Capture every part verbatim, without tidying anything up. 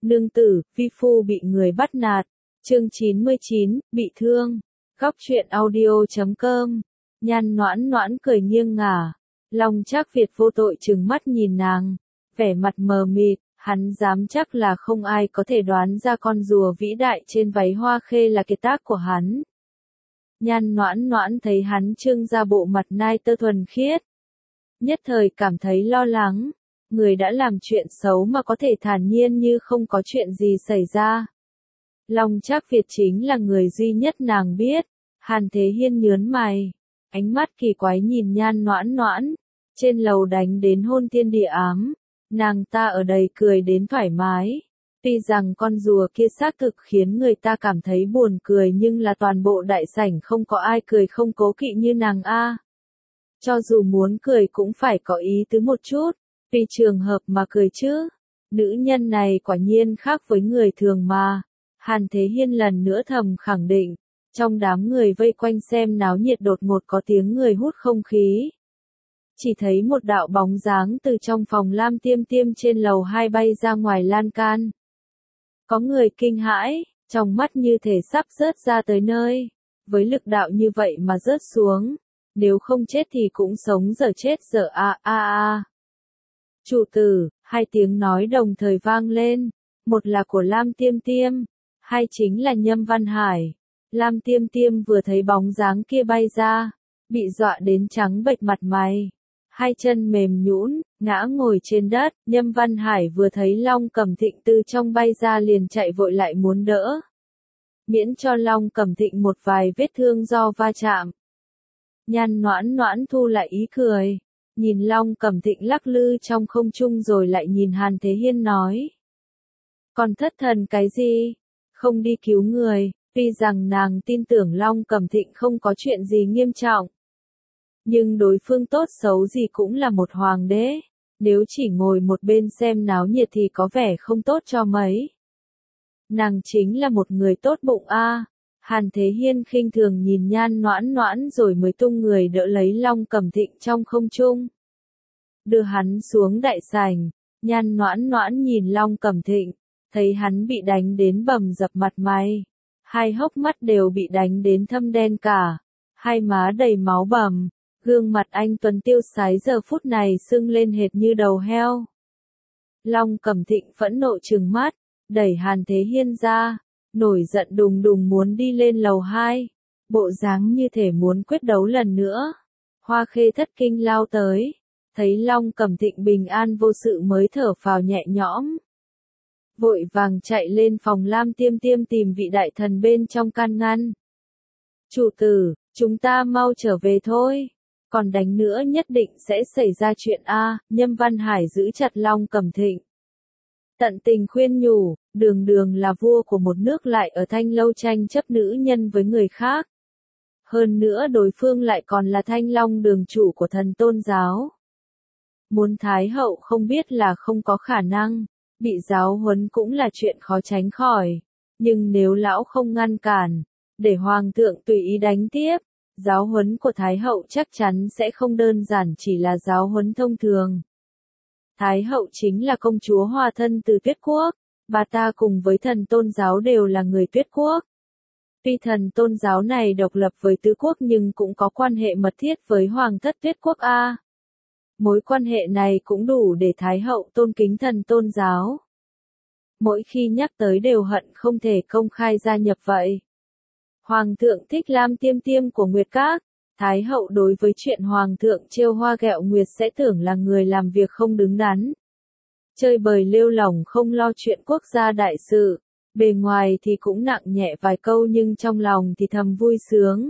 Nương tử, vi phu bị người bắt nạt. Chương chín mươi chín, bị thương. Góc truyện audio chấm com. Nhan Noãn Noãn cười nghiêng ngả. Long Trác Việt vô tội trừng mắt nhìn nàng, vẻ mặt mờ mịt, hắn dám chắc là không ai có thể đoán ra con rùa vĩ đại trên váy hoa khê là kiệt tác của hắn. Nhan Noãn Noãn thấy hắn trưng ra bộ mặt nai tơ thuần khiết, nhất thời cảm thấy lo lắng, người đã làm chuyện xấu mà có thể thản nhiên như không có chuyện gì xảy ra. Long Trác Việt chính là người duy nhất nàng biết. Hàn Thế Hiên nhớn mày, ánh mắt kỳ quái nhìn Nhan Noãn Noãn, trên lầu đánh đến hôn thiên địa ám, nàng ta ở đây cười đến thoải mái. Tuy rằng con rùa kia xác thực khiến người ta cảm thấy buồn cười nhưng là toàn bộ đại sảnh không có ai cười không cố kỵ như nàng a. Cho dù muốn cười cũng phải có ý tứ một chút, vì trường hợp mà cười chứ. Nữ nhân này quả nhiên khác với người thường mà. Hàn Thế Hiên lần nữa thầm khẳng định. Trong đám người vây quanh xem náo nhiệt đột ngột có tiếng người hút không khí. Chỉ thấy một đạo bóng dáng từ trong phòng Lam Tiêm Tiêm trên lầu hai bay ra ngoài lan can. Có người kinh hãi, trong mắt như thể sắp rớt ra tới nơi. Với lực đạo như vậy mà rớt xuống, nếu không chết thì cũng sống dở chết dở a a a. Chủ tử, hai tiếng nói đồng thời vang lên, một là của Lam Tiêm Tiêm, hai chính là Nhâm Văn Hải. Lam Tiêm Tiêm vừa thấy bóng dáng kia bay ra, bị dọa đến trắng bệch mặt mày, hai chân mềm nhũn, ngã ngồi trên đất. Nhâm Văn Hải vừa thấy Long Cẩm Thịnh từ trong bay ra liền chạy vội lại muốn đỡ, miễn cho Long Cẩm Thịnh một vài vết thương do va chạm. Nhan Noãn Noãn thu lại ý cười, nhìn Long Cẩm Thịnh lắc lư trong không trung rồi lại nhìn Hàn Thế Hiên nói: còn thất thần cái gì, không đi cứu người. Tuy rằng nàng tin tưởng Long Cẩm Thịnh không có chuyện gì nghiêm trọng, nhưng đối phương tốt xấu gì cũng là một hoàng đế, nếu chỉ ngồi một bên xem náo nhiệt thì có vẻ không tốt cho mấy. Nàng chính là một người tốt bụng a. À. Hàn Thế Hiên khinh thường nhìn Nhan Noãn Noãn rồi mới tung người đỡ lấy Long Cẩm Thịnh trong không trung, đưa hắn xuống đại sảnh. Nhan Noãn Noãn nhìn Long Cẩm Thịnh, thấy hắn bị đánh đến bầm dập mặt mày. Hai hốc mắt đều bị đánh đến thâm đen cả, hai má đầy máu bầm, gương mặt anh tuấn tiêu sái giờ phút này sưng lên hệt như đầu heo. Long Cẩm Thịnh phẫn nộ trừng mắt, đẩy Hàn Thế Hiên ra, nổi giận đùng đùng muốn đi lên lầu hai, bộ dáng như thể muốn quyết đấu lần nữa. Hoa Khê thất kinh lao tới, thấy Long Cẩm Thịnh bình an vô sự mới thở phào nhẹ nhõm. Vội vàng chạy lên phòng Lam Tiêm Tiêm tìm vị đại thần bên trong can ngăn. Chủ tử, chúng ta mau trở về thôi, còn đánh nữa nhất định sẽ xảy ra chuyện a. Nhâm Văn Hải giữ chặt Long Cẩm Thịnh, tận tình khuyên nhủ, đường đường là vua của một nước lại ở Thanh Lâu tranh chấp nữ nhân với người khác. Hơn nữa đối phương lại còn là Thanh Long đường chủ của thần tôn giáo. Muốn Thái hậu không biết là không có khả năng. Bị giáo huấn cũng là chuyện khó tránh khỏi, nhưng nếu lão không ngăn cản, để hoàng thượng tùy ý đánh tiếp, giáo huấn của Thái hậu chắc chắn sẽ không đơn giản chỉ là giáo huấn thông thường. Thái hậu chính là công chúa hòa thân từ Tuyết Quốc, bà ta cùng với thần tôn giáo đều là người Tuyết Quốc. Tuy thần tôn giáo này độc lập với tứ quốc nhưng cũng có quan hệ mật thiết với hoàng thất Tuyết Quốc a. Mối quan hệ này cũng đủ để Thái hậu tôn kính thần tôn giáo. Mỗi khi nhắc tới đều hận không thể công khai gia nhập vậy. Hoàng thượng thích Lam Tiêm Tiêm của Nguyệt Các, Thái hậu đối với chuyện Hoàng thượng trêu hoa ghẹo nguyệt sẽ tưởng là người làm việc không đứng đắn. Chơi bời lêu lỏng không lo chuyện quốc gia đại sự, bề ngoài thì cũng nặng nhẹ vài câu nhưng trong lòng thì thầm vui sướng.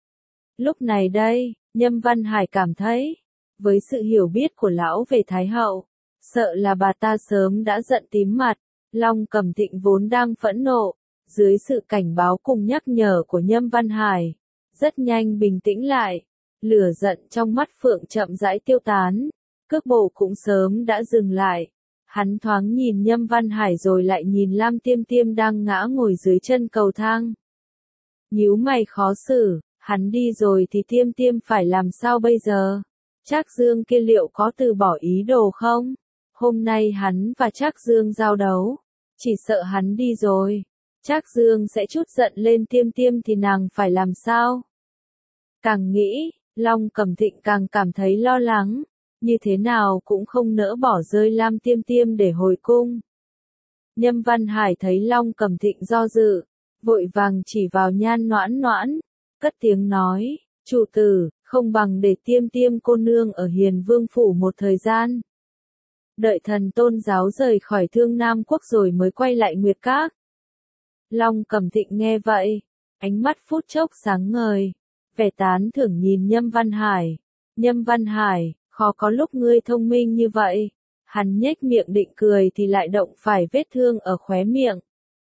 Lúc này đây, Nhâm Văn Hải cảm thấy, với sự hiểu biết của lão về Thái hậu, sợ là bà ta sớm đã giận tím mặt. Long Cẩm Thịnh vốn đang phẫn nộ, dưới sự cảnh báo cùng nhắc nhở của Nhâm Văn Hải, rất nhanh bình tĩnh lại, lửa giận trong mắt Phượng chậm rãi tiêu tán, cước bộ cũng sớm đã dừng lại. Hắn thoáng nhìn Nhâm Văn Hải rồi lại nhìn Lam Tiêm Tiêm đang ngã ngồi dưới chân cầu thang. Nhíu mày khó xử, hắn đi rồi thì Tiêm Tiêm phải làm sao bây giờ? Trác Dương kia liệu có từ bỏ ý đồ không? Hôm nay hắn và Trác Dương giao đấu, Chỉ sợ hắn đi rồi, Trác Dương sẽ chút giận lên Tiêm Tiêm thì nàng phải làm sao? Càng nghĩ, Long Cẩm Thịnh càng cảm thấy lo lắng, như thế nào cũng không nỡ bỏ rơi Lam Tiêm Tiêm để hồi cung. Nhâm Văn Hải thấy Long Cẩm Thịnh do dự, vội vàng chỉ vào Nhan Noãn Noãn, cất tiếng nói, chủ tử, không bằng để Tiêm Tiêm cô nương ở Hiền Vương phủ một thời gian. Đợi thần tôn giáo rời khỏi Thương Nam quốc rồi mới quay lại Nguyệt Các. Long Cẩm Thịnh nghe vậy, ánh mắt phút chốc sáng ngời, vẻ tán thưởng nhìn Nhâm Văn Hải. Nhâm Văn Hải, khó có lúc ngươi thông minh như vậy. Hắn nhếch miệng định cười thì lại động phải vết thương ở khóe miệng.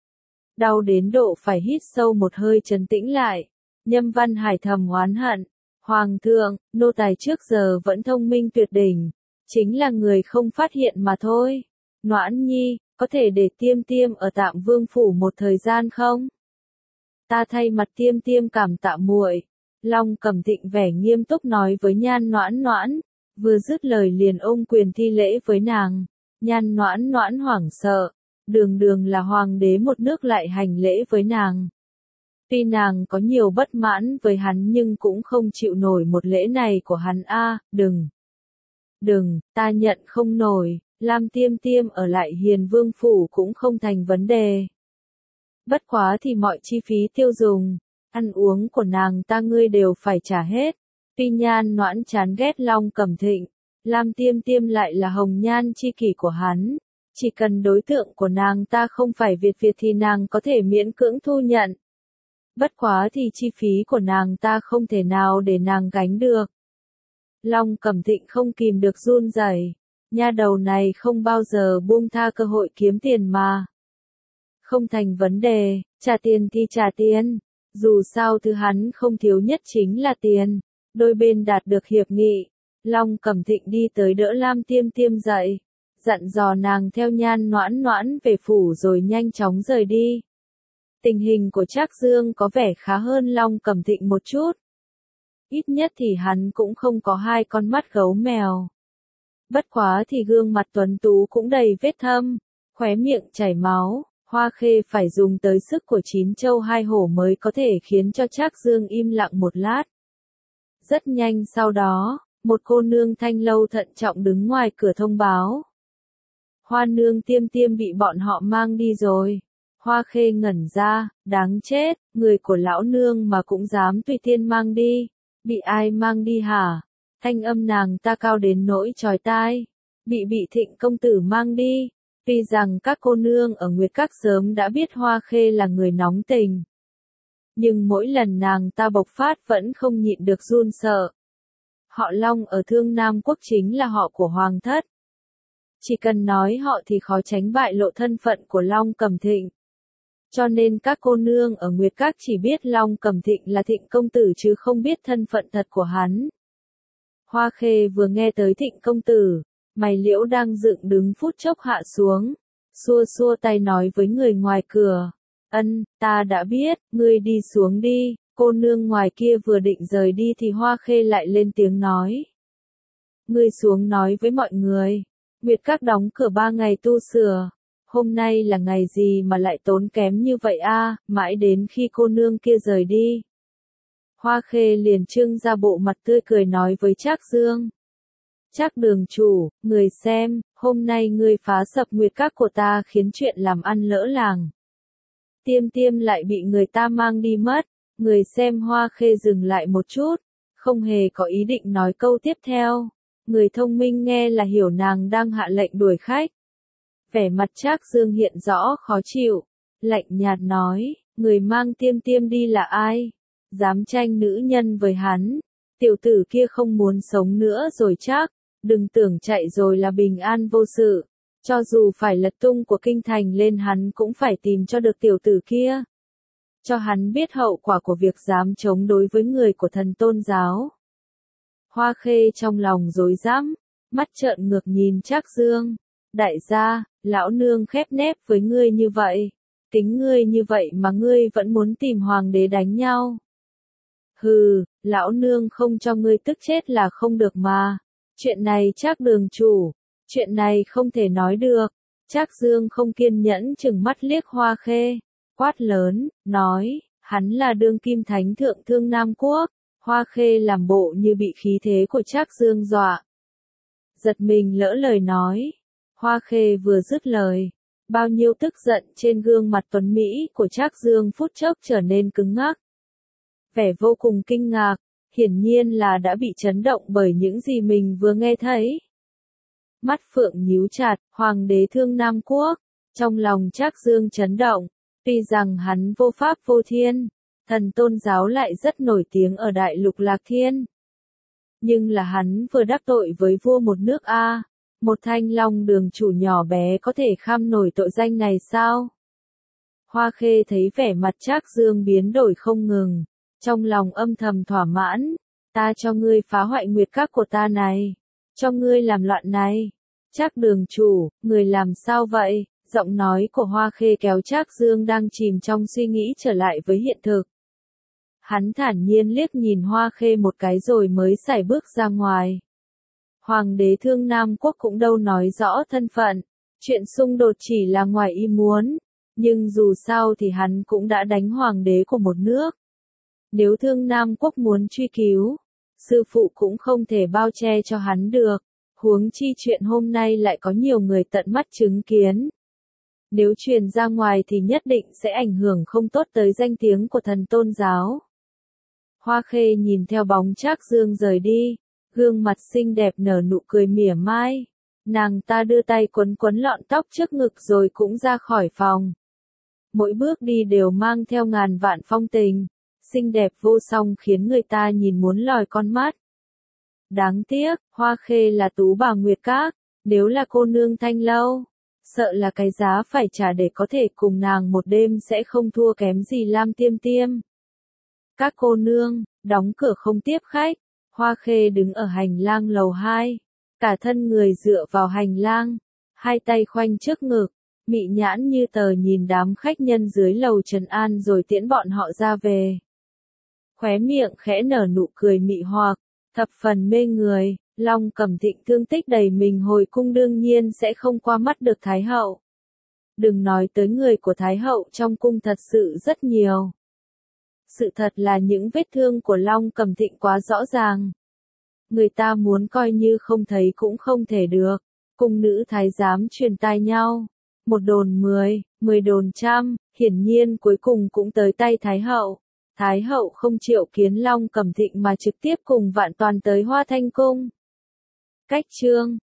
Đau đến độ phải hít sâu một hơi trấn tĩnh lại. Nhâm Văn Hải thầm oán hận. Hoàng thượng, nô tài trước giờ vẫn thông minh tuyệt đỉnh. Chính là người không phát hiện mà thôi. Noãn Nhi, có thể để Tiêm Tiêm ở Tạm Vương phủ một thời gian không? Ta thay mặt Tiêm Tiêm cảm tạ muội. Long Cẩm Thịnh vẻ nghiêm túc nói với Nhan Noãn Noãn. Vừa dứt lời liền ôm quyền thi lễ với nàng. Nhan Noãn Noãn hoảng sợ. Đường đường là hoàng đế một nước lại hành lễ với nàng. Tuy nàng có nhiều bất mãn với hắn nhưng cũng không chịu nổi một lễ này của hắn a. Đừng. Đừng, ta nhận không nổi. Lam Tiêm Tiêm ở lại Hiền Vương phủ cũng không thành vấn đề. Bất quá thì mọi chi phí tiêu dùng, ăn uống của nàng ta ngươi đều phải trả hết. Tuy Nhan Noãn chán ghét Long Cẩm Thịnh, Lam Tiêm Tiêm lại là hồng nhan chi kỷ của hắn. Chỉ cần đối tượng của nàng ta không phải Việt Việt thì nàng có thể miễn cưỡng thu nhận. Bất quá thì chi phí của nàng ta không thể nào để nàng gánh được. Long Cẩm Thịnh không kìm được run rẩy. Nha đầu này không bao giờ buông tha cơ hội kiếm tiền mà. Không thành vấn đề, trả tiền thì trả tiền. Dù sao thứ hắn không thiếu nhất chính là tiền. Đôi bên đạt được hiệp nghị. Long Cẩm Thịnh đi tới đỡ Lam Tiêm Tiêm dậy. Dặn dò nàng theo Nhan Noãn Noãn về phủ rồi nhanh chóng rời đi. Tình hình của Trác Dương có vẻ khá hơn Long Cẩm Thịnh một chút. Ít nhất thì hắn cũng không có hai con mắt gấu mèo. Bất quá thì gương mặt tuấn tú cũng đầy vết thâm, khóe miệng chảy máu, Hoa Khê phải dùng tới sức của chín châu hai hổ mới có thể khiến cho Trác Dương im lặng một lát. Rất nhanh sau đó, một cô nương thanh lâu thận trọng đứng ngoài cửa thông báo. Hoa nương Tiêm Tiêm bị bọn họ mang đi rồi. Hoa Khê ngẩn ra, đáng chết, người của lão nương mà cũng dám tùy tiện mang đi. Bị ai mang đi hả? Thanh âm nàng ta cao đến nỗi chói tai. Bị bị Thịnh công tử mang đi. Tuy rằng các cô nương ở Nguyệt Các sớm đã biết Hoa Khê là người nóng tình. Nhưng mỗi lần nàng ta bộc phát vẫn không nhịn được run sợ. Họ Long ở Thương Nam quốc chính là họ của Hoàng thất. Chỉ cần nói họ thì khó tránh bại lộ thân phận của Long Cẩm Thịnh. Cho nên các cô nương ở Nguyệt Các chỉ biết Long Cẩm Thịnh là Thịnh công tử chứ không biết thân phận thật của hắn. Hoa Khê vừa nghe tới Thịnh công tử, mày liễu đang dựng đứng phút chốc hạ xuống, xua xua tay nói với người ngoài cửa, ân, ta đã biết, ngươi đi xuống đi. Cô nương ngoài kia vừa định rời đi thì Hoa Khê lại lên tiếng nói. Ngươi xuống nói với mọi người, Nguyệt Các đóng cửa ba ngày tu sửa. Hôm nay là ngày gì mà lại tốn kém như vậy a? Mãi đến khi cô nương kia rời đi. Hoa Khê liền trưng ra bộ mặt tươi cười nói với Trác Dương. Trác đường chủ, người xem, hôm nay ngươi phá sập Nguyệt Các của ta khiến chuyện làm ăn lỡ làng. Tiêm Tiêm lại bị người ta mang đi mất. Người xem Hoa Khê dừng lại một chút, không hề có ý định nói câu tiếp theo. Người thông minh nghe là hiểu nàng đang hạ lệnh đuổi khách. Vẻ mặt Trác Dương hiện rõ khó chịu, lạnh nhạt nói, người mang Tiêm Tiêm đi là ai? Dám tranh nữ nhân với hắn, tiểu tử kia không muốn sống nữa rồi chắc, đừng tưởng chạy rồi là bình an vô sự, cho dù phải lật tung của kinh thành lên hắn cũng phải tìm cho được tiểu tử kia. Cho hắn biết hậu quả của việc dám chống đối với người của thần tôn giáo. Hoa Khê trong lòng rối rắm, mắt trợn ngược nhìn Trác Dương. Đại gia, lão nương khép nép với ngươi như vậy. Tính ngươi như vậy mà ngươi vẫn muốn tìm hoàng đế đánh nhau. Hừ, lão nương không cho ngươi tức chết là không được mà. Chuyện này Trác đường chủ, chuyện này không thể nói được. Trác Dương không kiên nhẫn chừng mắt liếc Hoa Khê, quát lớn, nói, hắn là đương kim thánh thượng Thương Nam Quốc. Hoa Khê làm bộ như bị khí thế của Trác Dương dọa. Giật mình lỡ lời nói. Hoa Khê vừa dứt lời, bao nhiêu tức giận trên gương mặt tuấn Mỹ của Trác Dương phút chốc trở nên cứng ngắc. Vẻ vô cùng kinh ngạc, hiển nhiên là đã bị chấn động bởi những gì mình vừa nghe thấy. Mắt phượng nhíu chặt, Hoàng đế Thương Nam Quốc, trong lòng Trác Dương chấn động, tuy rằng hắn vô pháp vô thiên, thần tôn giáo lại rất nổi tiếng ở đại lục Lạc Thiên. Nhưng là hắn vừa đắc tội với vua một nước A, một thanh long đường chủ nhỏ bé có thể kham nổi tội danh này sao? Hoa Khê thấy vẻ mặt Trác Dương biến đổi không ngừng, trong lòng âm thầm thỏa mãn, ta cho ngươi phá hoại nguyệt các của ta này, cho ngươi làm loạn này. Trác đường chủ, người làm sao vậy? Giọng nói của Hoa Khê kéo Trác Dương đang chìm trong suy nghĩ trở lại với hiện thực. Hắn thản nhiên liếc nhìn Hoa Khê một cái rồi mới sải bước ra ngoài. Hoàng đế Thương Nam Quốc cũng đâu nói rõ thân phận, chuyện xung đột chỉ là ngoài ý muốn, nhưng dù sao thì hắn cũng đã đánh hoàng đế của một nước. Nếu Thương Nam Quốc muốn truy cứu, sư phụ cũng không thể bao che cho hắn được, huống chi chuyện hôm nay lại có nhiều người tận mắt chứng kiến. Nếu truyền ra ngoài thì nhất định sẽ ảnh hưởng không tốt tới danh tiếng của thần tôn giáo. Hoa Khê nhìn theo bóng Trác Dương rời đi, gương mặt xinh đẹp nở nụ cười mỉa mai. Nàng ta đưa tay quấn quấn lọn tóc trước ngực rồi cũng ra khỏi phòng. Mỗi bước đi đều mang theo ngàn vạn phong tình, xinh đẹp vô song khiến người ta nhìn muốn lòi con mắt. Đáng tiếc, Hoa Khê là tú bà Nguyệt Các, nếu là cô nương Thanh Lâu, sợ là cái giá phải trả để có thể cùng nàng một đêm sẽ không thua kém gì Lam Tiêm Tiêm. Các cô nương, đóng cửa không tiếp khách, Hoa Khê đứng ở hành lang lầu hai, cả thân người dựa vào hành lang, hai tay khoanh trước ngực, mị nhãn như tờ nhìn đám khách nhân dưới lầu trấn an rồi tiễn bọn họ ra về. Khóe miệng khẽ nở nụ cười mị hoặc, thập phần mê người, Long Cẩm Thịnh thương tích đầy mình hồi cung đương nhiên sẽ không qua mắt được Thái Hậu. Đừng nói tới người của Thái Hậu trong cung thật sự rất nhiều. Sự thật là những vết thương của Long Cẩm Thịnh quá rõ ràng. Người ta muốn coi như không thấy cũng không thể được. Cung nữ thái giám truyền tai nhau. Một đồn mười, mười đồn trăm, hiển nhiên cuối cùng cũng tới tay Thái Hậu. Thái Hậu không chịu kiến Long Cẩm Thịnh mà trực tiếp cùng Vạn Toàn tới Hoa Thanh Cung. Cách chương